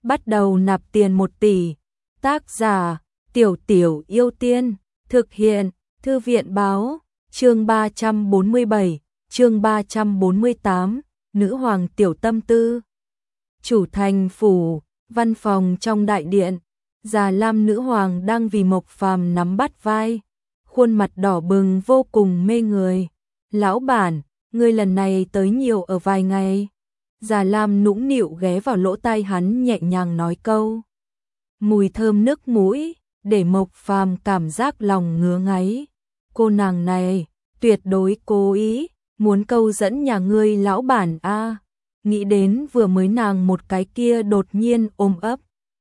bắt đầu nạp tiền 1 tỷ. Tác giả: Tiểu Tiểu Yêu Tiên. Thực hiện: Thư viện báo. Chương 347, chương 348, Nữ hoàng tiểu tâm tư. Chủ thành phủ, văn phòng trong đại điện, Già Lam nữ hoàng đang vì Mộc Phàm nắm bắt vai, khuôn mặt đỏ bừng vô cùng mê người. Lão bản, ngươi lần này tới nhiều ở vài ngày. Già Lam nũng nịu ghé vào lỗ tai hắn nhẹ nhàng nói câu. Mùi thơm nước mũi, để Mộc Phàm cảm giác lòng ngứa ngáy. Cô nàng này, tuyệt đối cố ý, muốn câu dẫn nhà ngươi lão bản a. Nghĩ đến vừa mới nàng một cái kia đột nhiên ôm ấp.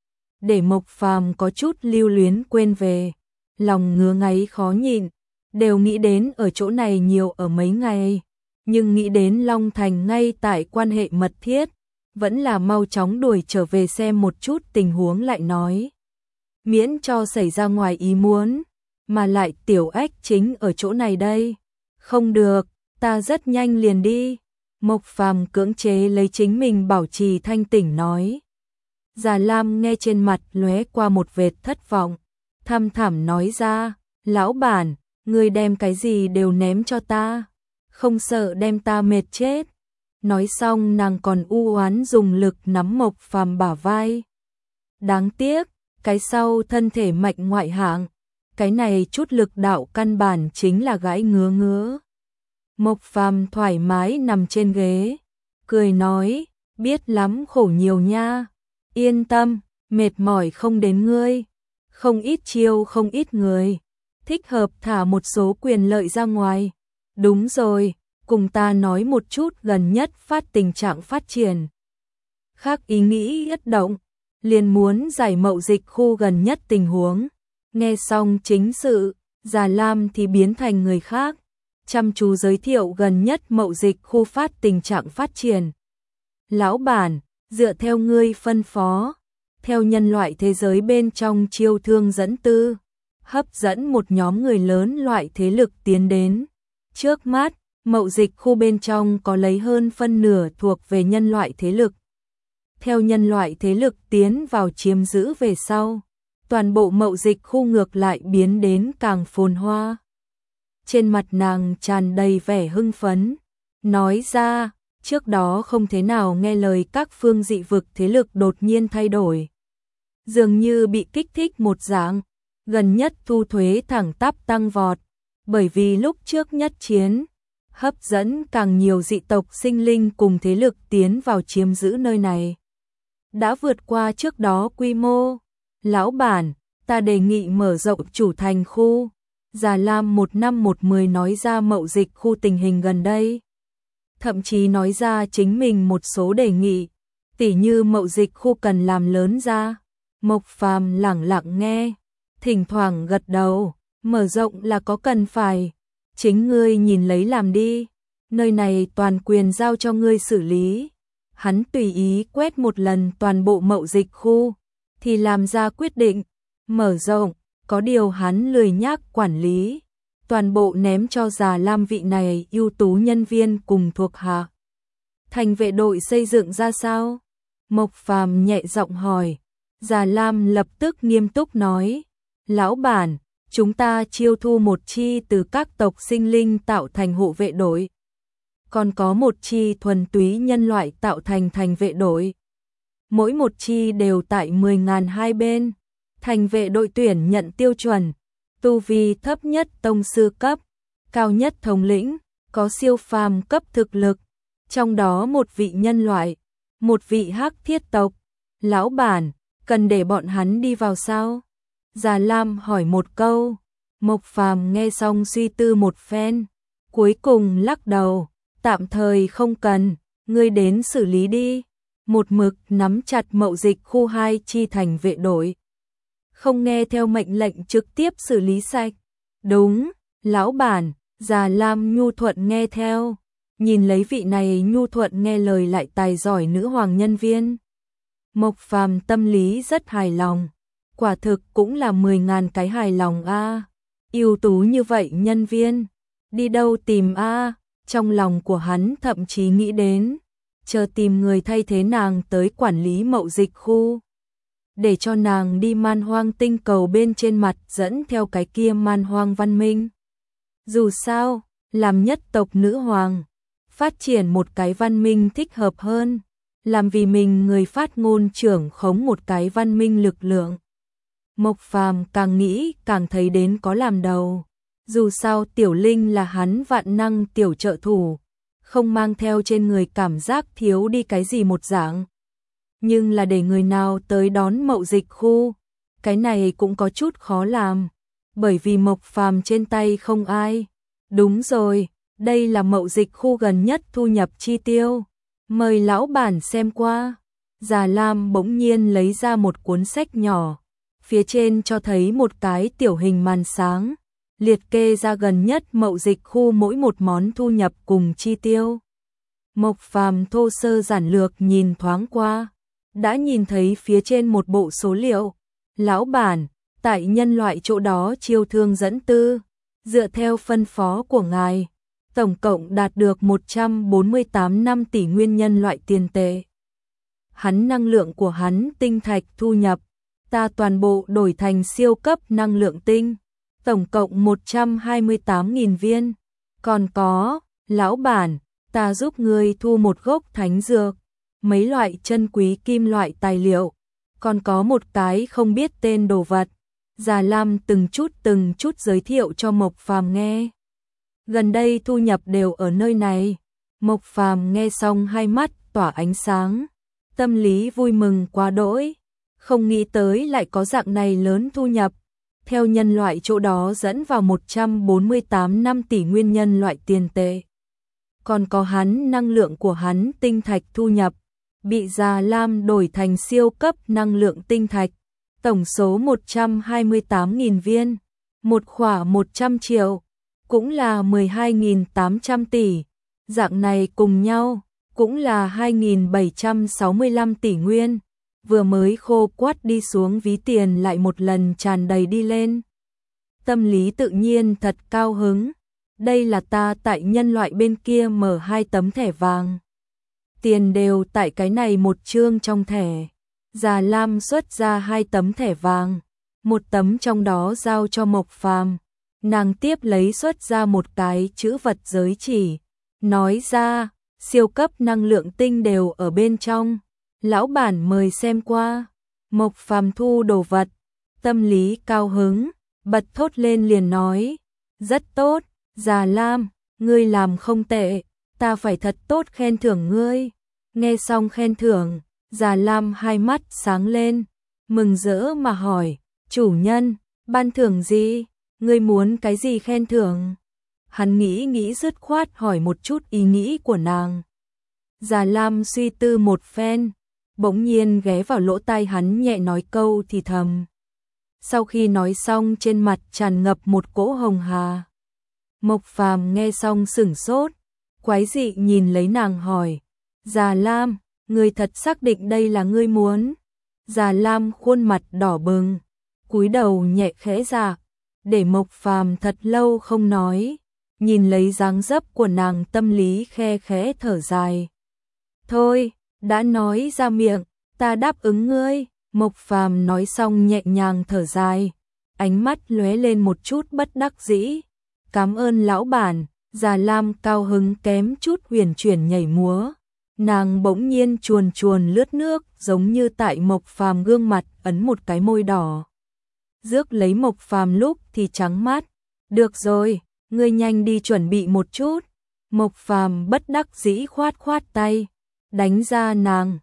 Để Mộc Phàm có chút lưu luyến quên về, lòng ngứa ngáy khó nhịn, đều nghĩ đến ở chỗ này nhiều ở mấy ngày, nhưng nghĩ đến Long Thành ngay tại quan hệ mật thiết, vẫn là mau chóng đuổi trở về xem một chút tình huống lại nói. Miễn cho xảy ra ngoài ý muốn, mà lại Tiểu Ách chính ở chỗ này đây. Không được, ta rất nhanh liền đi. Mộc Phàm cưỡng chế lấy chính mình bảo trì thanh tỉnh nói. Già Lam nghe trên mặt lóe qua một vệt thất vọng, thăm thẳm nói ra, lão bản, ngươi đem cái gì đều ném cho ta, không sợ đem ta mệt chết. Nói xong nàng còn u oán dùng lực nắm Mộc Phàm bả vai. Đáng tiếc, cái sau thân thể mạnh ngoại hạng, cái này chút lực đạo căn bản chính là gãi ngứa ngứa. Mộc Phàm thoải mái nằm trên ghế, cười nói, biết lắm khổ nhiều nha, yên tâm, mệt mỏi không đến ngươi, không ít chiêu không ít người, thích hợp thả một số quyền lợi ra ngoài. Đúng rồi, cùng ta nói một chút gần nhất tình trạng phát triển. Khác ý nghĩ nhất động, liền muốn giải mậu dịch khu gần nhất tình huống. Nghe xong chính sự, Già Lam thì biến thành người khác, chăm chú giới thiệu gần nhất mậu dịch khu tình trạng phát triển. Lão bản, dựa theo ngươi phân phó, theo nhân loại thế giới bên trong chiêu thương dẫn tư, hấp dẫn một nhóm người lớn loại thế lực tiến đến. Trước mắt, mậu dịch khu bên trong có lấy hơn phân nửa thuộc về nhân loại thế lực. Theo nhân loại thế lực tiến vào chiếm giữ về sau, toàn bộ mậu dịch khu ngược lại biến đến càng phồn hoa. Trên mặt nàng tràn đầy vẻ hưng phấn, nói ra, trước đó không thế nào nghe lời các phương dị vực thế lực đột nhiên thay đổi. Dường như bị kích thích một dạng, gần nhất thu thuế thẳng tắp tăng vọt, bởi vì lúc trước nhất chiến, hấp dẫn càng nhiều dị tộc sinh linh cùng thế lực tiến vào chiếm giữ nơi này. Đã vượt qua trước đó quy mô. Lão bản, ta đề nghị mở rộng chủ thành khu. Già Lam 1/10 nói ra mậu dịch khu tình hình gần đây. Thậm chí nói ra chính mình một số đề nghị, tỉ như mậu dịch khu cần làm lớn ra. Mộc Phàm lẳng lặng nghe, thỉnh thoảng gật đầu, mở rộng là có cần phải. Chính ngươi nhìn lấy làm đi, nơi này toàn quyền giao cho ngươi xử lý. Hắn tùy ý quét một lần toàn bộ mậu dịch khu, thì làm ra quyết định, mở rộng, có điều hắn lười nhác quản lý, toàn bộ ném cho Già Lam vị này ưu tú nhân viên cùng thuộc hạ. Thành vệ đội xây dựng ra sao? Mộc Phàm nhẹ giọng hỏi. Già Lam lập tức nghiêm túc nói, lão bản, chúng ta chiêu thu một chi từ các tộc sinh linh tạo thành hộ vệ đội, còn có một chi thuần túy nhân loại tạo thành thành vệ đội. Mỗi một chi đều tại 10.000 hai bên. Thành vệ đội tuyển nhận tiêu chuẩn, tu vi thấp nhất tông sư cấp, cao nhất thống lĩnh, có siêu phàm cấp thực lực, trong đó một vị nhân loại, một vị hắc thiết tộc. Lão bản, cần để bọn hắn đi vào sao? Già Lam hỏi một câu. Mộc Phàm nghe xong suy tư một phen, cuối cùng lắc đầu, tạm thời không cần, ngươi đến xử lý đi. Một mực nắm chặt mậu dịch khu 2 chi thành vệ đội, không nghe theo mệnh lệnh trực tiếp xử lý sạch. Đúng, lão bản. Già Lam nhu thuận nghe theo, nhìn lấy vị này nhu thuận nghe lời lại tài giỏi nữ hoàng nhân viên. Mộc Phàm tâm lý rất hài lòng, quả thực cũng là 10.000 cái hài lòng a. Ưu tú như vậy nhân viên, đi đâu tìm a? Trong lòng của hắn thậm chí nghĩ đến, chờ tìm người thay thế nàng tới quản lý mậu dịch khu. để cho nàng đi man hoang tinh cầu bên trên mặt dẫn theo cái kia man hoang văn minh. Dù sao, làm nhất tộc nữ hoàng, phát triển một cái văn minh thích hợp hơn, làm vì mình người phát ngôn trưởng khống một cái văn minh lực lượng. Mộc Phàm càng nghĩ càng thấy đến có làm đầu. Dù sao Tiểu Linh là hắn vạn năng tiểu trợ thủ, không mang theo trên người cảm giác thiếu đi cái gì một dạng. Nhưng là để người nào tới đón mậu dịch khu, cái này cũng có chút khó làm, bởi vì Mộc Phàm trên tay không ai. Đúng rồi, đây là mậu dịch khu gần nhất thu nhập chi tiêu. Mời lão bản xem qua. Già Lam bỗng nhiên lấy ra một cuốn sách nhỏ, phía trên cho thấy một cái tiểu hình màn sáng, liệt kê ra gần nhất mậu dịch khu mỗi một món thu nhập cùng chi tiêu. Mộc Phàm thô sơ giản lược nhìn thoáng qua, đã nhìn thấy phía trên một bộ số liệu. Lão bản, tại nhân loại chỗ đó chiêu thương dẫn tư, dựa theo phân phó của ngài, tổng cộng đạt được 148 năm tỷ nguyên nhân loại tiền tệ. Hắn năng lượng của hắn tinh thạch thu nhập, ta toàn bộ đổi thành siêu cấp năng lượng tinh, tổng cộng 128.000 viên. Còn có, lão bản, ta giúp ngươi thu một gốc thánh dược, mấy loại chân quý kim loại tài liệu, còn có một cái không biết tên đồ vật. Già Lam từng chút giới thiệu cho Mộc Phàm nghe. Gần đây thu nhập đều ở nơi này. Mộc Phàm nghe xong hai mắt tỏa ánh sáng, tâm lý vui mừng quá đỗi, không nghĩ tới lại có dạng này lớn thu nhập. Theo nhân loại chỗ đó dẫn vào 148 năm tỷ nguyên nhân loại tiền tệ. Còn có hắn năng lượng của hắn tinh thạch thu nhập, bị Già Lam đổi thành siêu cấp năng lượng tinh thạch, tổng số 128.000 viên, một khỏa 100 triệu, cũng là 12.800 tỷ, dạng này cùng nhau, cũng là 2.765 tỷ nguyên, vừa mới khô quắt đi xuống ví tiền lại một lần tràn đầy đi lên. Tâm lý tự nhiên thật cao hứng, đây là ta tại nhân loại bên kia mở 2 tấm thẻ vàng. Tiền đều tại cái này một chương trong thẻ. Già Lam xuất ra 2 tấm thẻ vàng, một tấm trong đó giao cho Mộc Phàm, nàng tiếp lấy xuất ra một cái chữ vật giới chỉ, nói ra, siêu cấp năng lượng tinh đều ở bên trong, lão bản mời xem qua. Mộc Phàm thu đồ vật, tâm lý cao hứng, bật thốt lên liền nói, rất tốt, Già Lam, ngươi làm không tệ, ta phải thật tốt khen thưởng ngươi. Nghe xong khen thưởng, Già Lam hai mắt sáng lên, mừng rỡ mà hỏi, chủ nhân, ban thưởng gì? Ngươi muốn cái gì khen thưởng? Hắn nghĩ dứt khoát hỏi một chút ý nghĩ của nàng. Già Lam suy tư một phen, bỗng nhiên ghé vào lỗ tai hắn nhẹ nói câu thì thầm. Sau khi nói xong trên mặt tràn ngập một cỗ hồng hà. Mộc Phàm nghe xong sửng sốt, quái dị nhìn lấy nàng hỏi, Già Lam, ngươi thật xác định đây là ngươi muốn? Già Lam khuôn mặt đỏ bừng, cúi đầu nhẹ khẽ rạc, để Mộc Phàm thật lâu không nói, nhìn lấy dáng dấp của nàng tâm lý khe khẽ thở dài. Thôi, đã nói ra miệng, ta đáp ứng ngươi. Mộc Phàm nói xong nhẹ nhàng thở dài, ánh mắt lóe lên một chút bất đắc dĩ. Cảm ơn lão bản. Già Lam cao hứng kém chút huyền chuyển nhảy múa. Nàng bỗng nhiên chuồn lướt nước, giống như tại Mộc Phàm gương mặt ấn một cái môi đỏ. Rước lấy Mộc Phàm lúc thì trắng mắt. Được rồi, ngươi nhanh đi chuẩn bị một chút. Mộc Phàm bất đắc dĩ khoát tay, đánh ra nàng.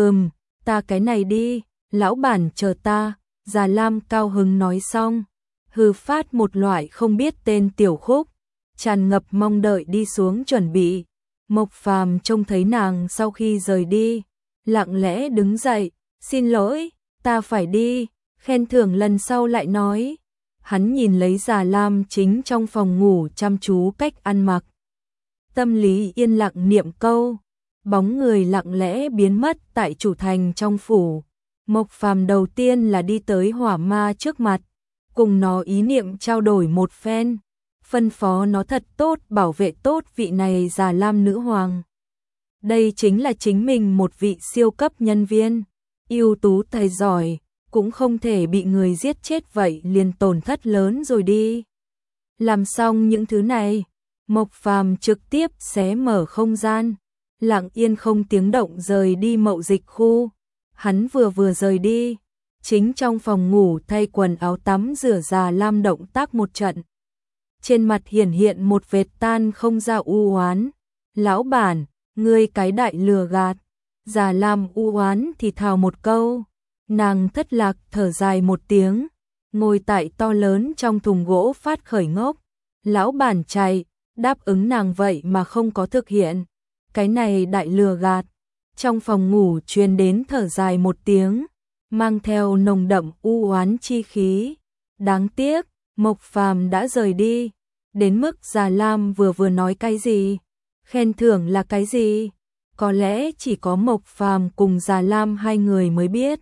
Ta cái này đi, lão bản chờ ta. Già Lam cao hứng nói xong, hừ phát một loại không biết tên tiểu khúc, tràn ngập mong đợi đi xuống chuẩn bị. Mộc Phàm trông thấy nàng sau khi rời đi, lặng lẽ đứng dậy, xin lỗi, ta phải đi, khen thưởng lần sau lại nói. Hắn nhìn lấy Già Lam chính trong phòng ngủ chăm chú cách ăn mặc. Tâm lý yên lặng niệm câu, bóng người lặng lẽ biến mất tại chủ thành trong phủ. Mộc Phàm đầu tiên là đi tới hỏa ma trước mặt, cùng nó ý niệm trao đổi một phen, phân phó nó thật tốt bảo vệ tốt vị này Già Lam nữ hoàng. Đây chính là chính mình một vị siêu cấp nhân viên, ưu tú tài giỏi, cũng không thể bị người giết chết vậy liền tổn thất lớn rồi đi. Làm xong những thứ này, Mộc Phàm trực tiếp xé mở không gian, lặng yên không tiếng động rời đi mậu dịch khu. Hắn vừa rời đi, chính trong phòng ngủ thay quần áo tắm rửa Già Lam động tác một trận. Trên mặt hiển hiện một vệt tan không ra u oán. Lão bản, ngươi cái đại lừa gạt. Già Lam u oán thì thào một câu. Nàng thất lạc thở dài một tiếng, ngồi tại to lớn trong thùng gỗ phát khởi ngốc. Lão bản chạy, đáp ứng nàng vậy mà không có thực hiện. Cái này đại lừa gạt. Trong phòng ngủ truyền đến thở dài một tiếng, mang theo nồng đậm u oán chi khí. Đáng tiếc, Mộc Phàm đã rời đi. Đến mức Già Lam vừa nói cái gì, khen thưởng là cái gì, có lẽ chỉ có Mộc Phàm cùng Già Lam hai người mới biết.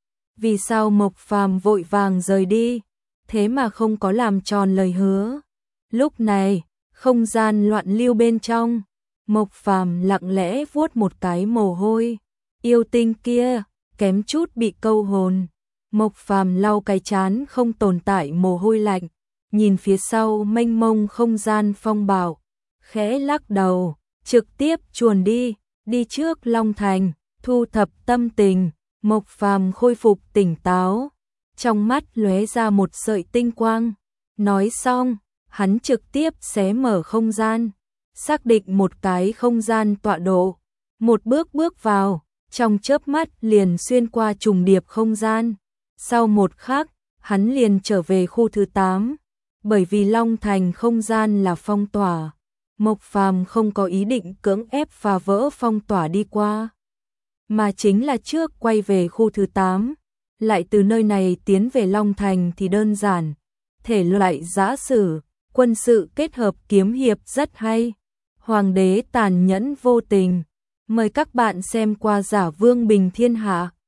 Vì sao Mộc Phàm vội vàng rời đi, thế mà không có làm tròn lời hứa. Lúc này, không gian loạn lưu bên trong, Mộc Phàm lặng lẽ vuốt một cái mồ hôi. Yêu tinh kia, kém chút bị câu hồn. Mộc Phàm lau cái trán không tồn tại mồ hôi lạnh, nhìn phía sau mênh mông không gian phong bạo, khẽ lắc đầu, trực tiếp chuồn đi trước Long Thành, thu thập tâm tình. Mộc Phàm khôi phục tỉnh táo, trong mắt lóe ra một sợi tinh quang. Nói xong, hắn trực tiếp xé mở không gian, xác định một cái không gian tọa độ, một bước vào, trong chớp mắt liền xuyên qua trùng điệp không gian. Sau một khắc, hắn liền trở về khu thứ 8, bởi vì Long Thành không gian là phong tỏa, Mộc Phàm không có ý định cưỡng ép phá vỡ phong tỏa đi qua, mà chính là trước quay về khu thứ 8, lại từ nơi này tiến về Long Thành thì đơn giản. Thể loại giã sử, quân sự kết hợp kiếm hiệp rất hay. Hoàng đế tàn nhẫn vô tình. Mời các bạn xem qua Giả Vương Bình Thiên Hạ.